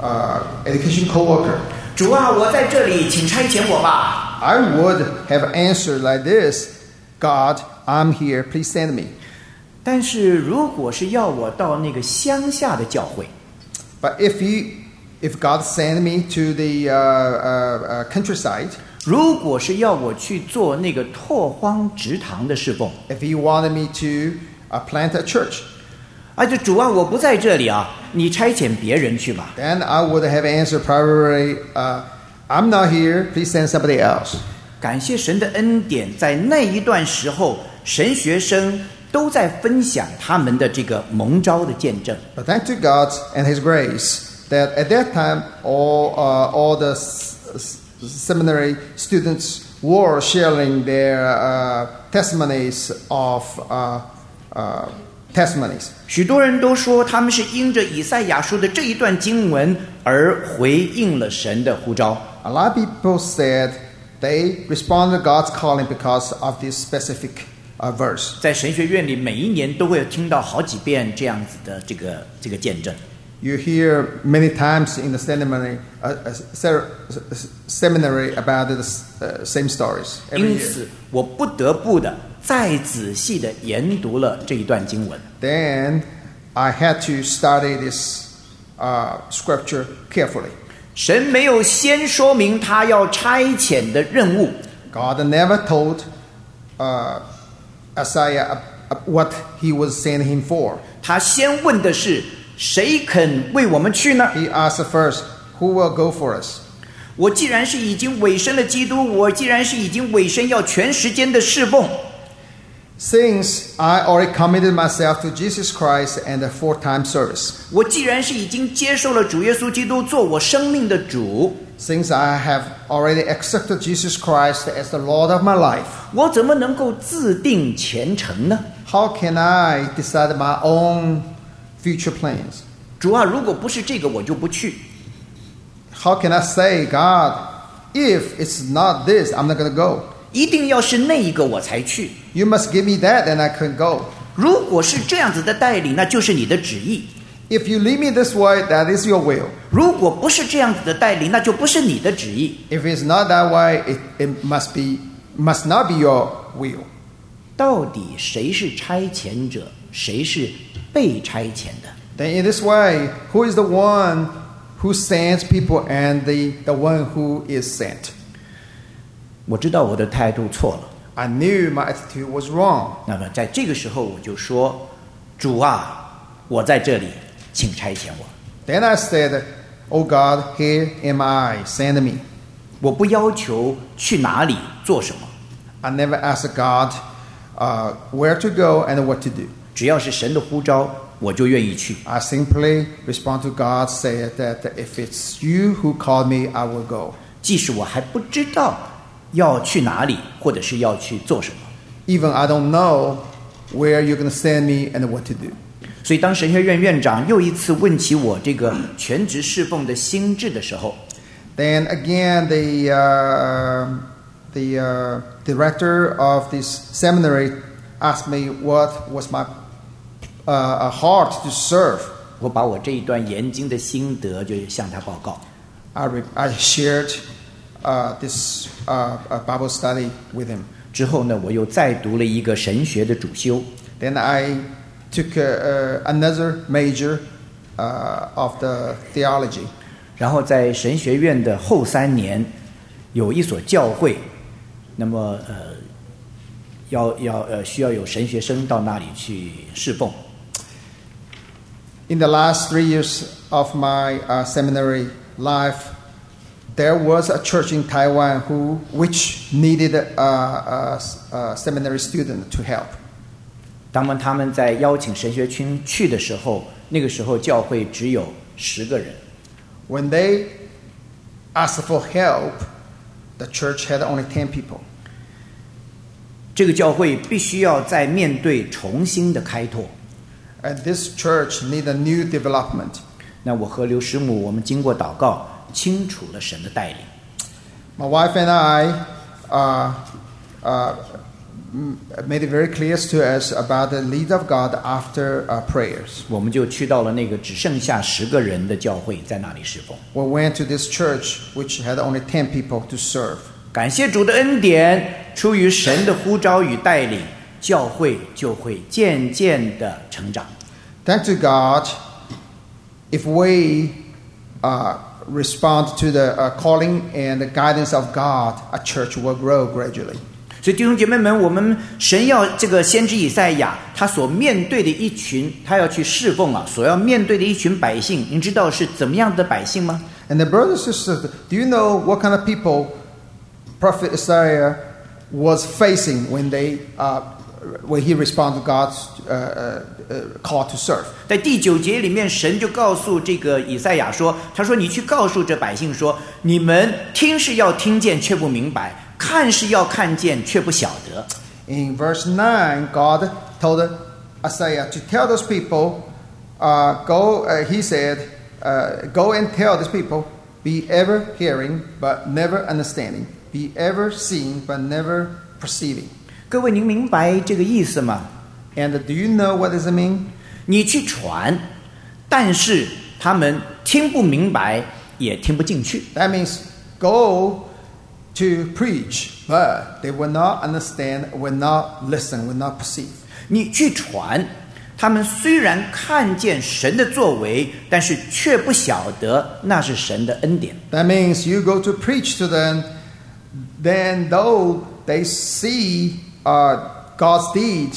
Speaker 2: a education co-worker,
Speaker 1: 主啊，我在这里，请差遣我吧。
Speaker 2: I would have answered like this: God, I'm here. Please send me.
Speaker 1: 但是如果是要我到那个乡下的教会，
Speaker 2: But if you, if God sent me to the uh, uh, uh, countryside,
Speaker 1: 如果是要我去做那个拓荒植堂的侍奉，
Speaker 2: if He wanted me to uh, plant a church,
Speaker 1: 啊，就主啊，我不在这里啊，你差遣别人去吧。
Speaker 2: then I would have answered probably, uh, I'm not here. Please send somebody else.
Speaker 1: 感谢神的恩典，在那一段时候，神学生都在分享他们的这个蒙召的见证。
Speaker 2: But thank to God and His grace that at that time all uh, all the s- s- seminary students were sharing their uh, testimonies of uh, uh, testimonies.
Speaker 1: 许多人都说他们是因着以赛亚书的这一段经文而回应了神的呼召。
Speaker 2: A lot of people said they responded to God's calling because of this specific uh, verse.
Speaker 1: 在神学院里，每一年都会听到好几遍这样子的这个这个见证。
Speaker 2: You hear many times in the seminary, uh, uh, ser- seminary about the uh, same stories every
Speaker 1: 因
Speaker 2: year.
Speaker 1: 此，我不得不的再仔细的研读了这一段经文。
Speaker 2: Then I had to study this uh, scripture carefully.
Speaker 1: 神没有先说明他要差遣的任务，
Speaker 2: God never told uh, Isaiah uh, what he was sending him for.
Speaker 1: 他先问的是谁肯为我们去呢？
Speaker 2: He asked first, who will go for us?
Speaker 1: 我既然是已经委身了基督，我既然是已经委身要全时间的侍奉，
Speaker 2: Since I already committed myself to Jesus Christ and the full-time service.
Speaker 1: 我既然是已经接受了主耶稣基督做我生命的主，
Speaker 2: Since I have already accepted Jesus Christ as the Lord of my life,
Speaker 1: 我怎么能够自定前程呢？
Speaker 2: how can I decide my own future plans?
Speaker 1: 主啊，如果不是这个，我就不去。
Speaker 2: How can I say, God, if it's not this, I'm not going to go?
Speaker 1: 一定要是那一个我才去。
Speaker 2: You must give me that, and I can go.
Speaker 1: 如果是这样子的带领，那就是你的旨意。
Speaker 2: If you lead me this way, that is your will.
Speaker 1: 如果不是这样子的带领，那就不是你的旨意。
Speaker 2: If it's not that way, it, it must be must not be your will.
Speaker 1: 到底谁是差遣者，谁是被差遣的？
Speaker 2: Then in this way, who is the one who sends people and the, the one who is sent?
Speaker 1: 我知道我的态度错了。
Speaker 2: I knew my attitude was wrong.
Speaker 1: 那么在这个时候，我就说：“主啊，我在这里，请差遣我。
Speaker 2: Then I said, Oh God, here am I, send me.
Speaker 1: 我不要求去哪里做什么，
Speaker 2: I never asked God uh, where to go and what to do.
Speaker 1: 只要是神的呼召，我就愿意去。
Speaker 2: I simply respond to God, say that if it's you who called me, I will go.
Speaker 1: 即使我还不知道要去哪里，或者是要去做什么。
Speaker 2: Even I don't know where you're going to send me and what to do.
Speaker 1: 所以，当神学院院长又一次问起我这个全职侍奉的心智的时候，
Speaker 2: Then again, the uh, the uh, director of this seminary asked me what was my uh, heart to serve.
Speaker 1: 我把我这一段研经的心得就向他报告。
Speaker 2: I, re- I shared uh, this uh, uh, Bible study with him.
Speaker 1: 之后呢，我又再读了一个神学的主修。
Speaker 2: Then I took uh, uh, another major uh, of the theology.
Speaker 1: 然后在神学院的后三年，有一所教会，那么呃，要要呃需要有神学生到那里去侍奉。
Speaker 2: In the last three years of my uh, seminary life, there was a church in Taiwan who, which needed a, a, a seminary student to help.
Speaker 1: 当们他们在邀请神学群去的时候，那个时候教会只有十个人。
Speaker 2: When they asked for help, the church had only ten people.
Speaker 1: 这个教会必须要在面对重新的开拓。
Speaker 2: And this church needed a new development.
Speaker 1: 那我和刘师母，我们经过祷告，清楚了神的带领。
Speaker 2: My wife and I uh, uh, made it very clear to us about the lead of God after uh, prayers.
Speaker 1: 我们就去到了那个只剩下十个人的教会，在那里侍奉。
Speaker 2: We went to this church which had only ten people to serve.
Speaker 1: 感谢主的恩典，出于神的呼召与带领，教会就会渐渐的成长。
Speaker 2: Thank to God, if we uh, respond to the uh, calling and the guidance of God, a church will grow gradually.
Speaker 1: 所以弟兄姐妹们，我们神要这个先知以赛亚，他所面对的一群，他要去侍奉啊，所要面对的一群百姓，您知道是怎么样的百姓吗？
Speaker 2: And the brothers and sisters, do you know what kind of people Prophet Isaiah was facing when they uh, when he responded to God's uh, uh, call to serve?
Speaker 1: 在第九节里面，神就告诉这个以赛亚说：“他说你去告诉这百姓说，你们听是要听见，却不明白；看是要看见，却不晓得。”
Speaker 2: In verse nine, God told Isaiah to tell those people, uh, go, uh, he said, uh, go and tell these people, be ever hearing, but never understanding, be ever seeing, but never perceiving.
Speaker 1: 各位，您明白这个意思吗？
Speaker 2: And do you know what does it mean?
Speaker 1: 你去传，但是他们听不明白，也听不进去。
Speaker 2: That means go to preach, but they will not understand, will not listen, will not perceive.
Speaker 1: 你去传，他们虽然看见神的作为，但是却不晓得那是神的恩典。
Speaker 2: That means you go to preach to them, then though they see uh, God's deed,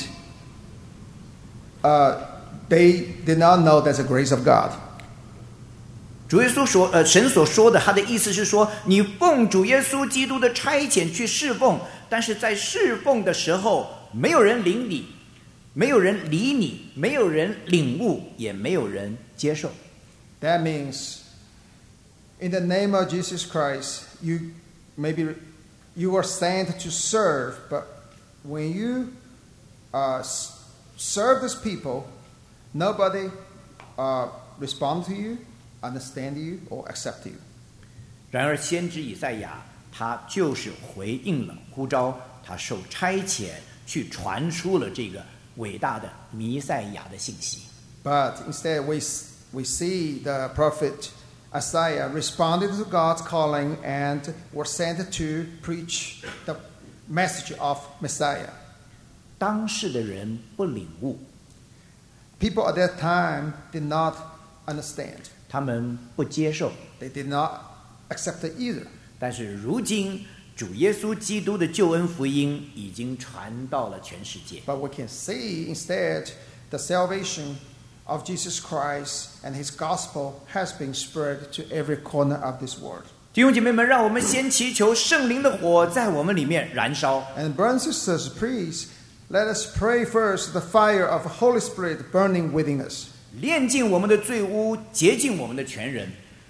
Speaker 2: uh, they did not know that's the grace of God.
Speaker 1: 主耶稣说，呃，神所说的，他的意思是说，你奉主耶稣基督的差遣去侍奉，但是在侍奉的时候，没有人领你，没有人理你，没有人领悟，也没有人接受。
Speaker 2: That means, in the name of Jesus Christ, you maybe you are sent to serve, but when you uh, serve these people, nobody uh, responds to you, understand you, or accept you.
Speaker 1: 然而，先知以赛亚他就是回应了呼召，他受差遣去传出了这个伟大的弥赛亚的信息。
Speaker 2: But instead, we, we see the prophet Isaiah responded to God's calling and were sent to preach the message of Messiah.
Speaker 1: 当时的人不领悟，
Speaker 2: People at that time did not understand.
Speaker 1: 他们不接受，
Speaker 2: They did not accept it either.
Speaker 1: 但是如今主耶稣基督的救恩福音已经传到了全世界。
Speaker 2: But we can see instead the salvation of Jesus Christ and his gospel has been spread to every corner of this world.
Speaker 1: 弟兄姐妹们，让我们先祈求圣灵的火在我们里面燃烧。
Speaker 2: And brothers and sisters, please let us pray first the fire of the Holy Spirit burning within us.
Speaker 1: 炼净我们的罪污，洁净我们的全人。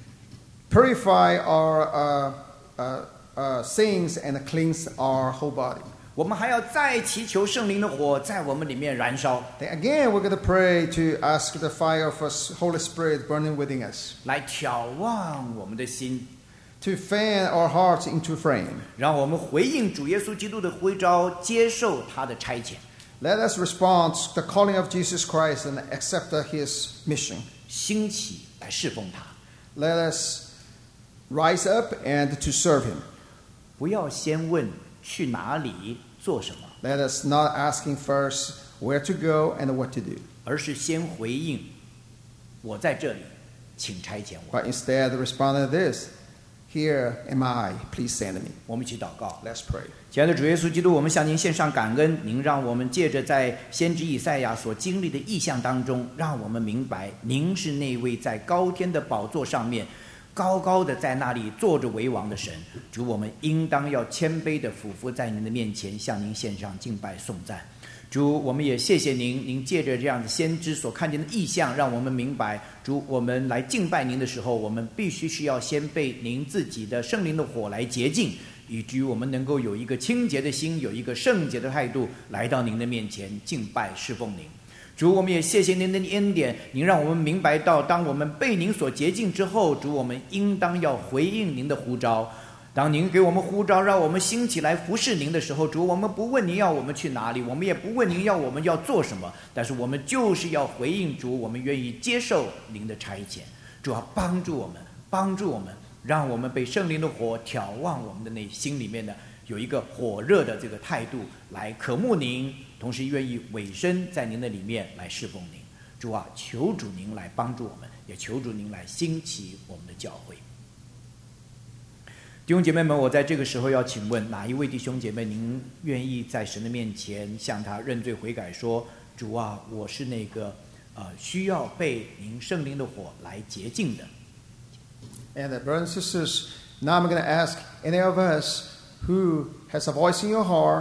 Speaker 2: Purify our uh, uh, uh, sins and cleanse our whole body.
Speaker 1: 我们还要再祈求圣灵的火在我们里面燃烧，
Speaker 2: Then again, we're going to pray to ask the fire of the Holy Spirit burning within us
Speaker 1: 来眺望我们的心，
Speaker 2: to fan our hearts into flame.
Speaker 1: 让我们回应主耶稣基督的呼召，接受他的差遣，
Speaker 2: Let us respond to the calling of Jesus Christ and accept his mission.
Speaker 1: 兴起来侍奉他。
Speaker 2: Let us rise up and to serve him.
Speaker 1: 不要先问去哪里做什么，
Speaker 2: Let us not asking first where to go and what to do,
Speaker 1: 而是先回应我在这里，请差遣我。
Speaker 2: but instead respond to this: Here am I, please send me.
Speaker 1: 我们一起祷告。
Speaker 2: Let's pray.
Speaker 1: 亲爱的主耶稣基督，我们向您献上感恩，您让我们借着在先知以赛亚所经历的异象当中，让我们明白您是那位在高天的宝座上面高高的在那里坐着为王的神。主，我们应当要谦卑的俯伏在您的面前，向您献上敬拜颂赞。主，我们也谢谢您，您借着这样的先知所看见的异象，让我们明白，主，我们来敬拜您的时候，我们必须是要先被您自己的圣灵的火来洁净，以至于我们能够有一个清洁的心，有一个圣洁的态度，来到您的面前敬拜侍奉您。主，我们也谢谢您的恩典，您让我们明白到，当我们被您所洁净之后，主，我们应当要回应您的呼召。当您给我们呼召，让我们兴起来服侍您的时候，主，我们不问您要我们去哪里，我们也不问您要我们要做什么，但是我们就是要回应主，我们愿意接受您的差遣。主啊，帮助我们，帮助我们，让我们被圣灵的火挑望我们的内心里面的有一个火热的这个态度来渴慕您，同时愿意委身在您的里面来侍奉您。主啊，求主您来帮助我们，也求主您来兴起我们的教会。弟兄姐妹们，我在这个时候要请问哪一位弟兄姐妹，您愿意在神的面前向他认罪悔改，说：主啊，我是那个呃需要被您圣灵的火来洁净的。
Speaker 2: And uh, brothers and sisters, now I'm going to ask any of us who has a voice in your heart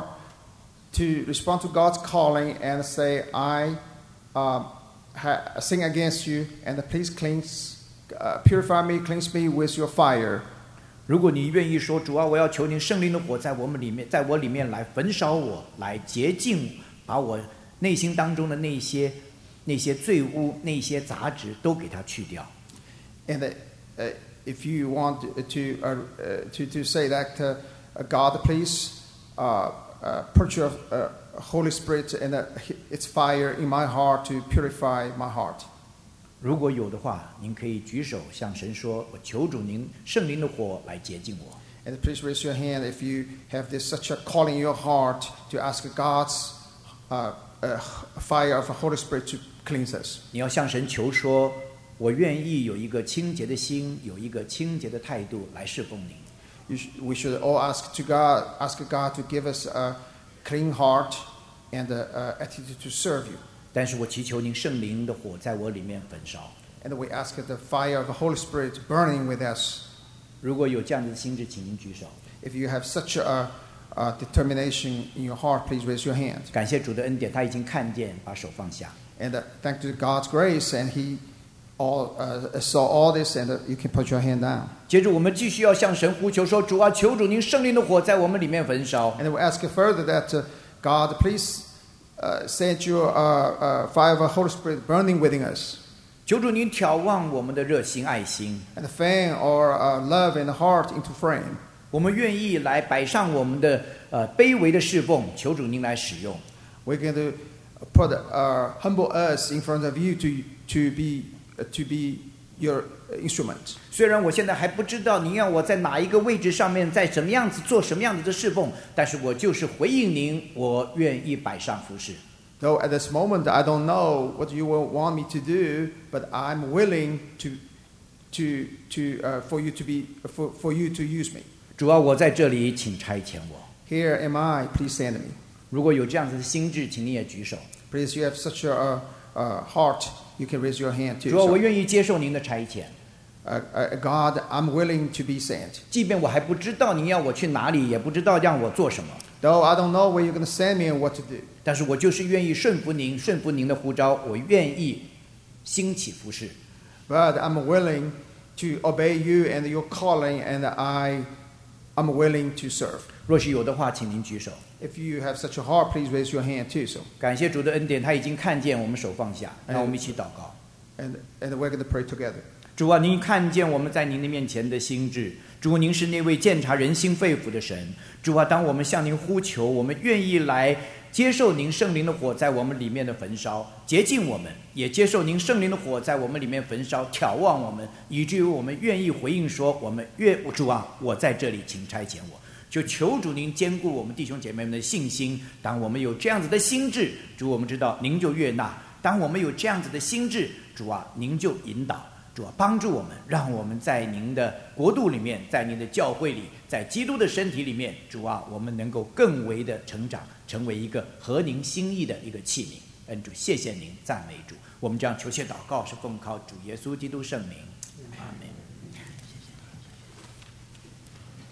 Speaker 2: to respond to God's calling and say, I um, ha- sin against you, and please cleanse, uh, purify me, cleanse me with your fire.
Speaker 1: 如果你愿意说，主啊，我要求您圣灵的火在我们里面，在我里面来焚烧我，来洁净，把我内心当中的那些那些罪污、那些杂质都给它去掉。
Speaker 2: And uh, uh, if you want to uh, uh, to, to say that, uh, uh, God, please uh, uh, put your uh, Holy Spirit and uh, its fire in my heart to purify my heart.
Speaker 1: 如果有的话，您可以举手向神说：“我求主您圣灵的火来洁净我。”
Speaker 2: And please raise your hand if you have this such a calling in your heart to ask God's uh, uh, fire of the Holy Spirit to cleanse us.
Speaker 1: 你要向神求说：“我愿意有一个清洁的心，有一个清洁的态度来侍奉您。”
Speaker 2: You sh- we should all ask to God, ask God to give us a clean heart and a, a attitude to serve you.
Speaker 1: 但是我祈求您圣灵的火在我里面焚烧。
Speaker 2: And we ask the fire of the Holy Spirit burning with us.
Speaker 1: 如果有这样子的心智，请您举手。
Speaker 2: If you have such a, a determination in your heart, please raise your hand.
Speaker 1: 感谢主的恩典，他已经看见，把手放下。
Speaker 2: And uh, thank to God's grace, and He all uh, saw all this, and uh, you can put your hand down.
Speaker 1: 接着我们继续要向神呼求说：“主啊，求主您圣灵的火在我们里面焚烧。”
Speaker 2: And we ask further that uh, God, please uh, send your uh, uh, fire of the Holy Spirit burning within us.
Speaker 1: 求主您眺望我们的热心爱心。
Speaker 2: And fan our uh, love and heart into flame.
Speaker 1: 我们愿意来摆上我们的呃卑微的侍奉，求主您来使用。
Speaker 2: We're going to put uh, humble us in front of you to to be uh, to be your instrument.
Speaker 1: 虽然我现在还不知道您要我在哪一个位置上面，在什么样子做什么样子的侍奉，但是我就是回应您，我愿意摆上服侍。
Speaker 2: Though at this moment I don't know what you will want me to do, but I'm willing to to to uh, for you to be for, for you to use me.
Speaker 1: 主啊，我在这里，请差遣我。
Speaker 2: Here am I, please send me.
Speaker 1: 如果有这样子的心智，请你也举手。
Speaker 2: Please, you have such a, a heart, you can raise your hand too.
Speaker 1: 主啊，我
Speaker 2: So,
Speaker 1: 愿意接受您的差遣，
Speaker 2: uh, uh, God, I'm willing to be sent.
Speaker 1: 即便我还不知道您要我去哪里，也不知道让我做什么，
Speaker 2: Though I don't know where you're going to send me and what to do.
Speaker 1: 但是我就是愿意顺服您，顺服您的呼召，我愿意兴起服侍。
Speaker 2: But I'm willing to obey you and your calling, and I, I'm willing to serve.
Speaker 1: 若是有的话，请您举手。
Speaker 2: If you have such a heart, please raise your hand too. So,
Speaker 1: 感谢主的恩典，他已经看见我们手放下，让我们一起祷告。
Speaker 2: and and we're going to pray together.
Speaker 1: 主啊，您看见我们在您的面前的心志。主，您是那位鉴察人心肺腑的神。主啊，当我们向您呼求，我们愿意来接受您圣灵的火在我们里面的焚烧，洁净我们，也接受您圣灵的火在我们里面焚烧，挑旺我们，以至于我们愿意回应说：我们愿主啊，我在这里，请差遣我。就求主您兼顾我们弟兄姐妹们的信心。当我们有这样子的心志，主，我们知道您就悦纳；当我们有这样子的心志，主啊，您就引导。主啊，帮助我们，让我们在您的国度里面，在您的教会里，在基督的身体里面，主啊，我们能够更为的成长，成为一个合您心意的一个器皿。恩主，谢谢您，赞美主。我们这样求谢祷告，是奉靠主耶稣基督圣名，阿门。